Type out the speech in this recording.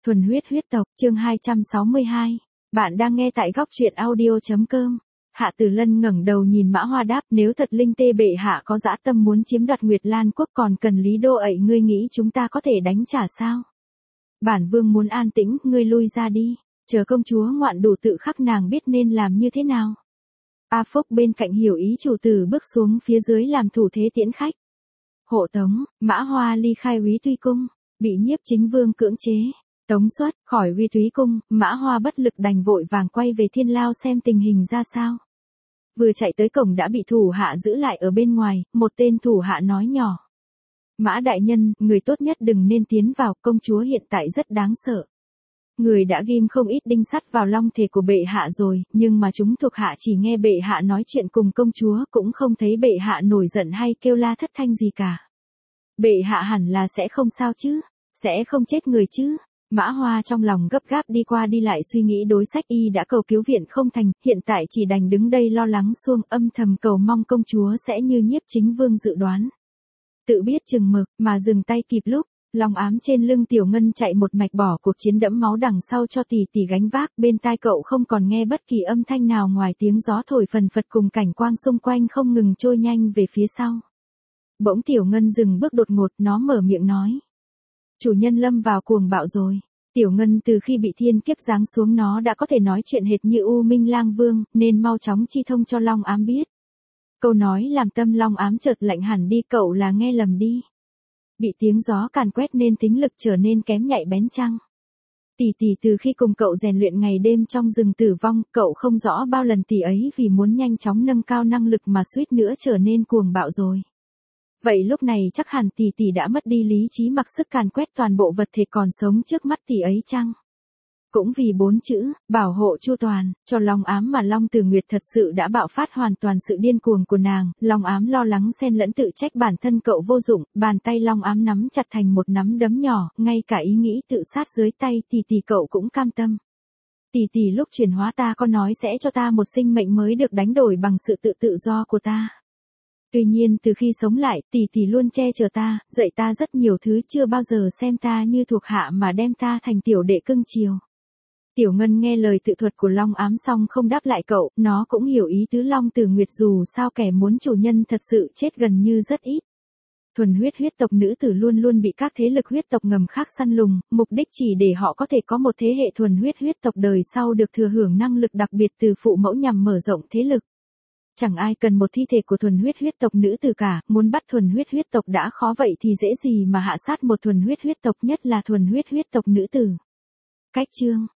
Thuần huyết huyết tộc, chương 262. Bạn đang nghe tại góc truyện audio.com. Hạ Tử Lân ngẩng đầu nhìn Mã Hoa đáp, nếu thật linh tê bệ hạ có dã tâm muốn chiếm đoạt Nguyệt Lan quốc còn cần Lý Đô ậy, ngươi nghĩ chúng ta có thể đánh trả sao? Bản vương muốn an tĩnh, ngươi lui ra đi, chờ công chúa ngoạn đủ tự khắc nàng biết nên làm như thế nào. A Phúc bên cạnh hiểu ý chủ tử bước xuống phía dưới làm thủ thế tiễn khách. Hộ tống, Mã Hoa ly khai Úy Tuy cung, bị Nhiếp Chính Vương cưỡng chế tống xuất khỏi Uy Túy cung, Mã Hoa bất lực đành vội vàng quay về Thiên Lao xem tình hình ra sao. Vừa chạy tới cổng đã bị thủ hạ giữ lại ở bên ngoài, một tên thủ hạ nói nhỏ: Mã đại nhân, người tốt nhất đừng nên tiến vào, công chúa hiện tại rất đáng sợ. Người đã ghim không ít đinh sắt vào long thể của bệ hạ rồi, nhưng mà chúng thuộc hạ chỉ nghe bệ hạ nói chuyện cùng công chúa, cũng không thấy bệ hạ nổi giận hay kêu la thất thanh gì cả. Bệ hạ hẳn là sẽ không sao chứ, sẽ không chết người chứ. Mã Hoa trong lòng gấp gáp đi qua đi lại suy nghĩ đối sách, y đã cầu cứu viện không thành, hiện tại chỉ đành đứng đây lo lắng xuông, âm thầm cầu mong công chúa sẽ như Nhiếp Chính Vương dự đoán, tự biết chừng mực mà dừng tay kịp lúc. Long ám trên lưng Tiểu Ngân chạy một mạch bỏ cuộc chiến đẫm máu đằng sau cho tỷ tỷ gánh vác, bên tai cậu không còn nghe bất kỳ âm thanh nào ngoài tiếng gió thổi phần phật cùng cảnh quang xung quanh không ngừng trôi nhanh về phía sau. Bỗng Tiểu Ngân dừng bước đột ngột, nó mở miệng nói: chủ nhân lâm vào cuồng bạo rồi. Tiểu Ngân từ khi bị thiên kiếp giáng xuống nó đã có thể nói chuyện hệt như U Minh Lang Vương, nên mau chóng chi thông cho Long ám biết. Câu nói làm tâm Long ám chợt lạnh hẳn đi, cậu là nghe lầm đi. Bị tiếng gió càn quét nên tính lực trở nên kém nhạy bén chăng? Tỷ tỷ từ khi cùng cậu rèn luyện ngày đêm trong rừng tử vong, cậu không rõ bao lần tỷ ấy vì muốn nhanh chóng nâng cao năng lực mà suýt nữa trở nên cuồng bạo rồi. Vậy lúc này chắc hẳn tỷ tỷ đã mất đi lý trí, mặc sức càn quét toàn bộ vật thể còn sống trước mắt tỷ ấy chăng? Cũng vì 4 chữ, bảo hộ chu toàn, cho Long ám mà Long Tử Nguyệt thật sự đã bạo phát hoàn toàn sự điên cuồng của nàng. Long ám lo lắng xen lẫn tự trách bản thân cậu vô dụng, bàn tay Long ám nắm chặt thành một nắm đấm nhỏ, ngay cả ý nghĩ tự sát dưới tay tỷ tỷ cậu cũng cam tâm. Tỷ tỷ lúc chuyển hóa ta có nói sẽ cho ta một sinh mệnh mới được đánh đổi bằng sự tự do của ta. Tuy nhiên từ khi sống lại, tỷ tỷ luôn che chở ta, dạy ta rất nhiều thứ, chưa bao giờ xem ta như thuộc hạ mà đem ta thành tiểu đệ cưng chiều. Tiểu Ngân nghe lời tự thuật của Long ám xong không đáp lại cậu, nó cũng hiểu ý tứ Long Tử Nguyệt, dù sao kẻ muốn chủ nhân thật sự chết gần như rất ít. Thuần huyết huyết tộc nữ tử luôn luôn bị các thế lực huyết tộc ngầm khác săn lùng, mục đích chỉ để họ có thể có một thế hệ thuần huyết huyết tộc đời sau được thừa hưởng năng lực đặc biệt từ phụ mẫu nhằm mở rộng thế lực. Chẳng ai cần một thi thể của thuần huyết huyết tộc nữ tử cả, muốn bắt thuần huyết huyết tộc đã khó vậy thì dễ gì mà hạ sát một thuần huyết huyết tộc, nhất là thuần huyết huyết tộc nữ tử. Cách chương